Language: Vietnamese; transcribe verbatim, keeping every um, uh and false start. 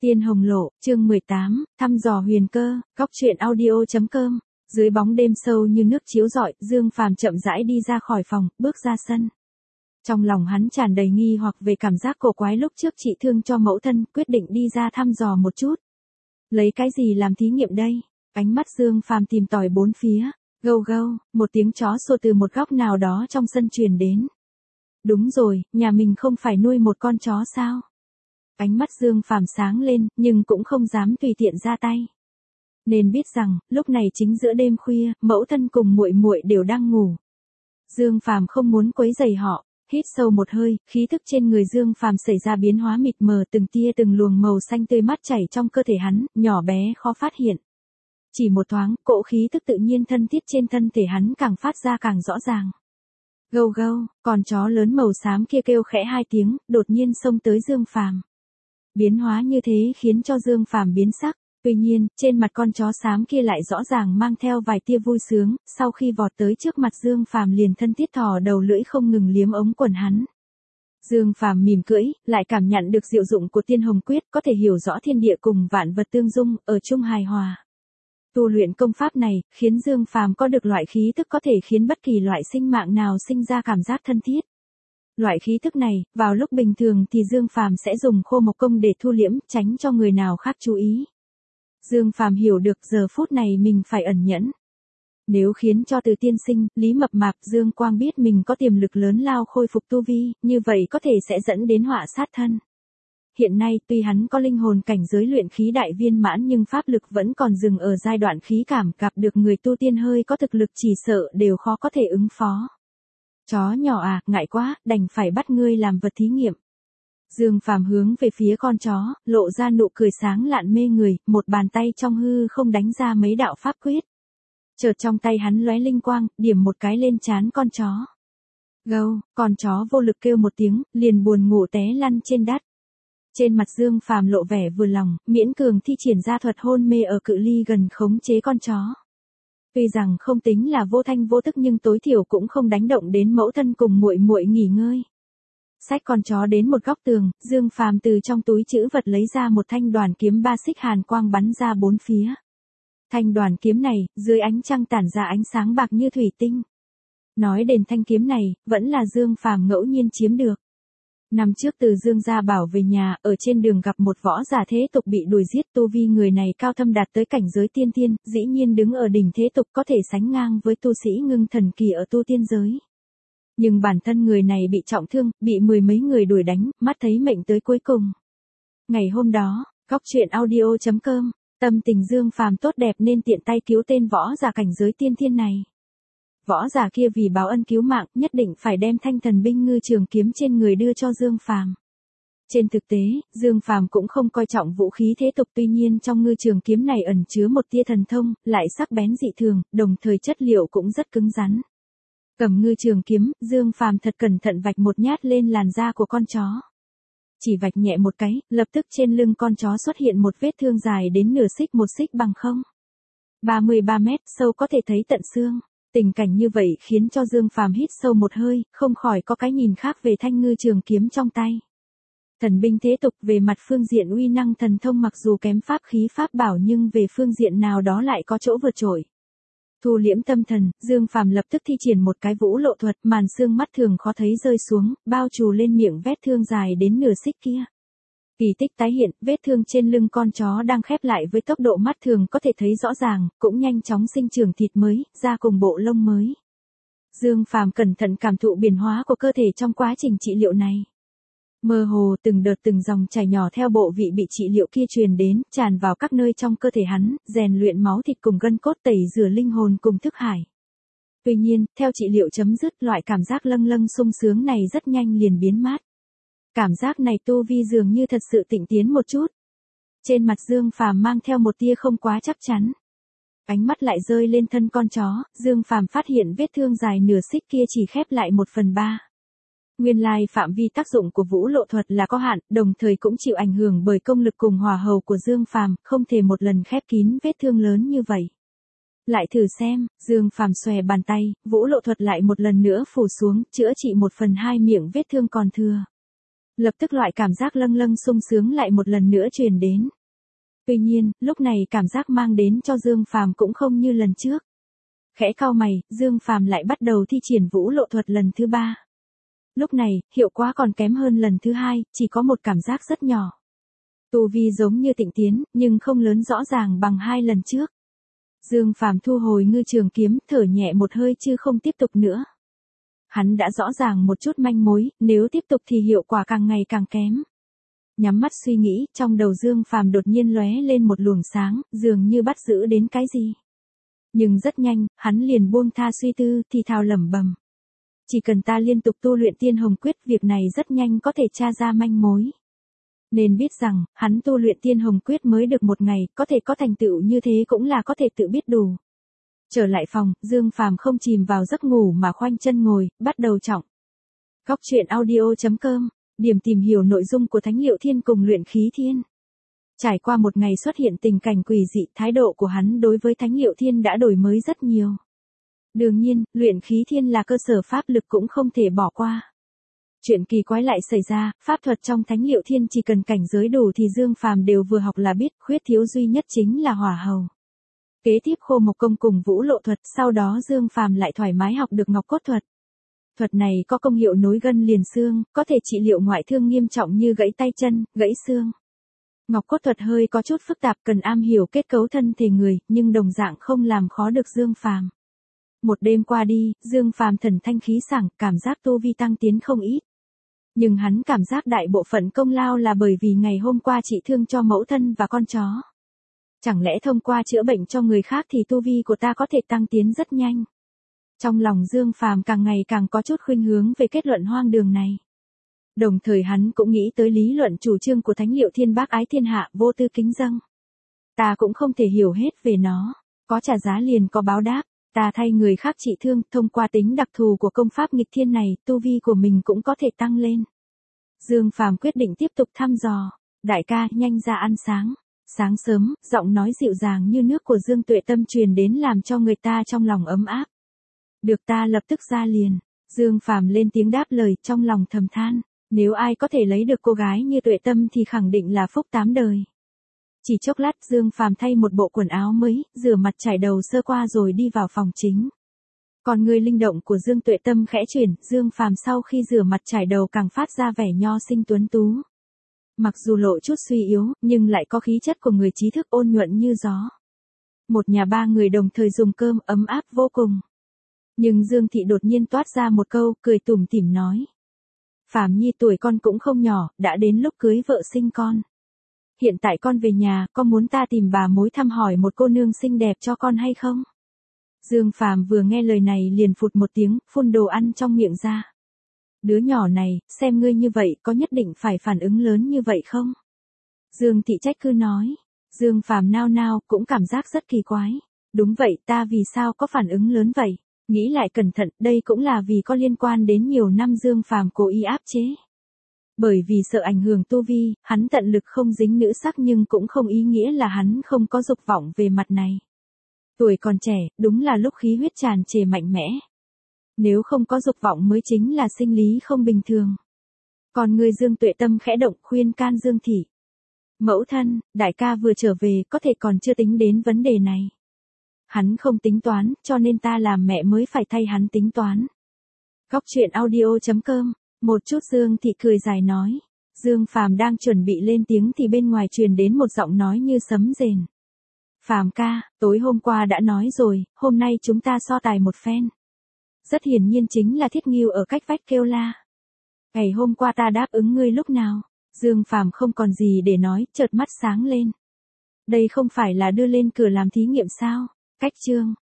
Tiên Hồng Lộ, chương mười tám, thăm dò huyền cơ, góc truyện audio chấm com. Dưới bóng đêm sâu như nước chiếu rọi, Dương Phàm chậm rãi đi ra khỏi phòng, bước ra sân. Trong lòng hắn tràn đầy nghi hoặc về cảm giác cổ quái lúc trước trị thương cho mẫu thân, quyết định đi ra thăm dò một chút. Lấy cái gì làm thí nghiệm đây? Ánh mắt Dương Phàm tìm tòi bốn phía, gâu gâu, một tiếng chó sủa từ một góc nào đó trong sân truyền đến. Đúng rồi, nhà mình không phải nuôi một con chó sao? Ánh mắt Dương Phàm sáng lên, nhưng cũng không dám tùy tiện ra tay. Nên biết rằng, lúc này chính giữa đêm khuya, mẫu thân cùng muội muội đều đang ngủ. Dương Phàm không muốn quấy rầy họ, hít sâu một hơi, khí thức trên người Dương Phàm xảy ra biến hóa mịt mờ, từng tia từng luồng màu xanh tươi mát chảy trong cơ thể hắn, nhỏ bé khó phát hiện. Chỉ một thoáng, cỗ khí thức tự nhiên thân thiết trên thân thể hắn càng phát ra càng rõ ràng. Gâu gâu, con chó lớn màu xám kia kêu khẽ hai tiếng, đột nhiên xông tới Dương Phàm. Biến hóa như thế khiến cho Dương Phàm biến sắc, tuy nhiên, trên mặt con chó xám kia lại rõ ràng mang theo vài tia vui sướng, sau khi vọt tới trước mặt Dương Phàm liền thân thiết thò đầu lưỡi không ngừng liếm ống quần hắn. Dương Phàm mỉm cưỡi, lại cảm nhận được diệu dụng của Tiên Hồng Quyết, có thể hiểu rõ thiên địa cùng vạn vật tương dung, ở chung hài hòa. Tu luyện công pháp này, khiến Dương Phàm có được loại khí tức có thể khiến bất kỳ loại sinh mạng nào sinh ra cảm giác thân thiết. Loại khí thức này, vào lúc bình thường thì Dương Phàm sẽ dùng khô mộc công để thu liễm, tránh cho người nào khác chú ý. Dương Phàm hiểu được giờ phút này mình phải ẩn nhẫn. Nếu khiến cho Từ tiên sinh, Lý Mập Mạp, Dương Quang biết mình có tiềm lực lớn lao khôi phục tu vi, như vậy có thể sẽ dẫn đến họa sát thân. Hiện nay tuy hắn có linh hồn cảnh giới luyện khí đại viên mãn nhưng pháp lực vẫn còn dừng ở giai đoạn khí cảm, gặp được người tu tiên hơi có thực lực chỉ sợ đều khó có thể ứng phó. Chó nhỏ à, ngại quá, đành phải bắt ngươi làm vật thí nghiệm. Dương Phàm hướng về phía con chó, lộ ra nụ cười sáng lạn mê người, một bàn tay trong hư không đánh ra mấy đạo pháp quyết. Chợt trong tay hắn lóe linh quang, điểm một cái lên trán con chó. Gâu, con chó vô lực kêu một tiếng, liền buồn ngủ té lăn trên đất. Trên mặt Dương Phàm lộ vẻ vừa lòng, miễn cường thi triển ra thuật hôn mê ở cự ly gần khống chế con chó. Tuy rằng không tính là vô thanh vô tức nhưng tối thiểu cũng không đánh động đến mẫu thân cùng muội muội nghỉ ngơi. Xách con chó đến một góc tường, Dương Phàm từ trong túi trữ vật lấy ra một thanh đoàn kiếm ba xích hàn quang bắn ra bốn phía. Thanh đoàn kiếm này, dưới ánh trăng tản ra ánh sáng bạc như thủy tinh. Nói đến thanh kiếm này, vẫn là Dương Phàm ngẫu nhiên chiếm được. Năm trước từ Dương gia bảo về nhà, ở trên đường gặp một võ giả thế tục bị đuổi giết, tu vi người này cao thâm đạt tới cảnh giới tiên tiên, dĩ nhiên đứng ở đỉnh thế tục có thể sánh ngang với tu sĩ ngưng thần kỳ ở tu tiên giới. Nhưng bản thân người này bị trọng thương, bị mười mấy người đuổi đánh, mắt thấy mệnh tới cuối cùng. Ngày hôm đó, góc truyện audio chấm com, tâm tình Dương Phàm tốt đẹp nên tiện tay cứu tên võ giả cảnh giới tiên thiên này. Võ giả kia vì báo ân cứu mạng, nhất định phải đem thanh thần binh ngư trường kiếm trên người đưa cho Dương Phàm. Trên thực tế, Dương Phàm cũng không coi trọng vũ khí thế tục, tuy nhiên trong ngư trường kiếm này ẩn chứa một tia thần thông, lại sắc bén dị thường, đồng thời chất liệu cũng rất cứng rắn. Cầm ngư trường kiếm, Dương Phàm thật cẩn thận vạch một nhát lên làn da của con chó. Chỉ vạch nhẹ một cái, lập tức trên lưng con chó xuất hiện một vết thương dài đến nửa xích một xích bằng không. ba mươi ba mét, sâu có thể thấy tận xương. Tình cảnh như vậy khiến cho Dương Phàm hít sâu một hơi, không khỏi có cái nhìn khác về thanh ngư trường kiếm trong tay. Thần binh thế tục về mặt phương diện uy năng thần thông mặc dù kém pháp khí pháp bảo nhưng về phương diện nào đó lại có chỗ vượt trội. Thu liễm tâm thần, Dương Phàm lập tức thi triển một cái vũ lộ thuật, màn xương mắt thường khó thấy rơi xuống, bao trùm lên miệng vết thương dài đến nửa xích kia. Kỳ tích tái hiện, vết thương trên lưng con chó đang khép lại với tốc độ mắt thường có thể thấy rõ ràng, cũng nhanh chóng sinh trưởng thịt mới, da cùng bộ lông mới. Dương Phàm cẩn thận cảm thụ biến hóa của cơ thể trong quá trình trị liệu này. Mơ hồ từng đợt từng dòng chảy nhỏ theo bộ vị bị trị liệu kia truyền đến, tràn vào các nơi trong cơ thể hắn, rèn luyện máu thịt cùng gân cốt, tẩy rửa linh hồn cùng thức hải. Tuy nhiên, theo trị liệu chấm dứt, loại cảm giác lâng lâng sung sướng này rất nhanh liền biến mất. Cảm giác này tu vi dường như thật sự tịnh tiến một chút. Trên mặt Dương Phàm mang theo một tia không quá chắc chắn. Ánh mắt lại rơi lên thân con chó, Dương Phàm phát hiện vết thương dài nửa xích kia chỉ khép lại một phần ba. Nguyên lai phạm vi tác dụng của vũ lộ thuật là có hạn, đồng thời cũng chịu ảnh hưởng bởi công lực cùng hỏa hầu của Dương Phàm, không thể một lần khép kín vết thương lớn như vậy. Lại thử xem, Dương Phàm xòe bàn tay, vũ lộ thuật lại một lần nữa phủ xuống, chữa trị một phần hai miệng vết thương còn thừa. Lập tức loại cảm giác lâng lâng sung sướng lại một lần nữa truyền đến. Tuy nhiên, lúc này cảm giác mang đến cho Dương Phàm cũng không như lần trước. Khẽ cau mày, Dương Phàm lại bắt đầu thi triển vũ lộ thuật lần thứ ba. Lúc này, hiệu quả còn kém hơn lần thứ hai, chỉ có một cảm giác rất nhỏ. Tu vi giống như tịnh tiến, nhưng không lớn rõ ràng bằng hai lần trước. Dương Phàm thu hồi ngư trường kiếm, thở nhẹ một hơi chứ không tiếp tục nữa. Hắn đã rõ ràng một chút manh mối, nếu tiếp tục thì hiệu quả càng ngày càng kém. Nhắm mắt suy nghĩ, trong đầu Dương Phàm đột nhiên lóe lên một luồng sáng, dường như bắt giữ đến cái gì. Nhưng rất nhanh, hắn liền buông tha suy tư, thì thào lẩm bẩm. Chỉ cần ta liên tục tu luyện Tiên Hồng Quyết, việc này rất nhanh có thể tra ra manh mối. Nên biết rằng, hắn tu luyện Tiên Hồng Quyết mới được một ngày, có thể có thành tựu như thế cũng là có thể tự biết đủ. Trở lại phòng, Dương Phàm không chìm vào giấc ngủ mà khoanh chân ngồi, bắt đầu trọng. Góc truyện audio chấm com, điểm tìm hiểu nội dung của Thánh Liệu Thiên cùng Luyện Khí Thiên. Trải qua một ngày xuất hiện tình cảnh quỷ dị, thái độ của hắn đối với Thánh Liệu Thiên đã đổi mới rất nhiều. Đương nhiên, Luyện Khí Thiên là cơ sở pháp lực cũng không thể bỏ qua. Chuyện kỳ quái lại xảy ra, pháp thuật trong Thánh Liệu Thiên chỉ cần cảnh giới đủ thì Dương Phàm đều vừa học là biết, khuyết thiếu duy nhất chính là hỏa hầu. Kế tiếp Khô Mộc Công cùng vũ lộ thuật, sau đó Dương Phàm lại thoải mái học được Ngọc Cốt thuật. Thuật này có công hiệu nối gân liền xương, có thể trị liệu ngoại thương nghiêm trọng như gãy tay chân, gãy xương. Ngọc Cốt thuật hơi có chút phức tạp, cần am hiểu kết cấu thân thể người, nhưng đồng dạng không làm khó được Dương Phàm. Một đêm qua đi, Dương Phàm thần thanh khí sảng, cảm giác tu vi tăng tiến không ít. Nhưng hắn cảm giác đại bộ phận công lao là bởi vì ngày hôm qua trị thương cho mẫu thân và con chó. Chẳng lẽ thông qua chữa bệnh cho người khác thì tu vi của ta có thể tăng tiến rất nhanh. Trong lòng Dương Phàm càng ngày càng có chút khuynh hướng về kết luận hoang đường này. Đồng thời hắn cũng nghĩ tới lý luận chủ trương của Thánh Liệu Thiên bác ái thiên hạ, vô tư kính dâng. Ta cũng không thể hiểu hết về nó, có trả giá liền có báo đáp, ta thay người khác trị thương, thông qua tính đặc thù của công pháp nghịch thiên này, tu vi của mình cũng có thể tăng lên. Dương Phàm quyết định tiếp tục thăm dò, đại ca, nhanh ra ăn sáng. Sáng sớm, giọng nói dịu dàng như nước của Dương Tuệ Tâm truyền đến làm cho người ta trong lòng ấm áp. Được, ta lập tức ra liền. Dương Phàm lên tiếng đáp lời, trong lòng thầm than, nếu ai có thể lấy được cô gái như Tuệ Tâm thì khẳng định là phúc tám đời. Chỉ chốc lát Dương Phàm thay một bộ quần áo mới, rửa mặt chải đầu sơ qua rồi đi vào phòng chính. Còn người linh động của Dương Tuệ Tâm khẽ chuyển, Dương Phàm sau khi rửa mặt chải đầu càng phát ra vẻ nho sinh tuấn tú. Mặc dù lộ chút suy yếu, nhưng lại có khí chất của người trí thức ôn nhuận như gió. Một nhà ba người đồng thời dùng cơm ấm áp vô cùng. Nhưng Dương Thị đột nhiên toát ra một câu, cười tủm tỉm nói. Phàm Nhi tuổi con cũng không nhỏ, đã đến lúc cưới vợ sinh con. Hiện tại con về nhà, có muốn ta tìm bà mối thăm hỏi một cô nương xinh đẹp cho con hay không? Dương Phàm vừa nghe lời này liền phụt một tiếng, phun đồ ăn trong miệng ra. Đứa nhỏ này, xem ngươi như vậy có nhất định phải phản ứng lớn như vậy không? Dương Thị trách cứ nói. Dương Phàm nao nao cũng cảm giác rất kỳ quái. Đúng vậy, ta vì sao có phản ứng lớn vậy? Nghĩ lại cẩn thận, đây cũng là vì có liên quan đến nhiều năm Dương Phàm cố ý áp chế. Bởi vì sợ ảnh hưởng tu vi, hắn tận lực không dính nữ sắc nhưng cũng không ý nghĩa là hắn không có dục vọng về mặt này. Tuổi còn trẻ, đúng là lúc khí huyết tràn trề mạnh mẽ. Nếu không có dục vọng mới chính là sinh lý không bình thường. Còn người Dương Tuệ Tâm khẽ động khuyên can Dương Thị. Mẫu thân, đại ca vừa trở về có thể còn chưa tính đến vấn đề này. Hắn không tính toán, cho nên ta làm mẹ mới phải thay hắn tính toán. Góc truyện audio chấm com, một chút Dương Thị cười dài nói. Dương Phàm đang chuẩn bị lên tiếng thì bên ngoài truyền đến một giọng nói như sấm rền. Phàm ca, tối hôm qua đã nói rồi, hôm nay chúng ta so tài một phen. Rất hiển nhiên chính là Thiết Ngưu ở cách vách kêu la. Ngày hôm qua ta đáp ứng ngươi lúc nào? Dương Phàm không còn gì để nói, chợt mắt sáng lên. Đây không phải là đưa lên cửa làm thí nghiệm sao? Cách chương.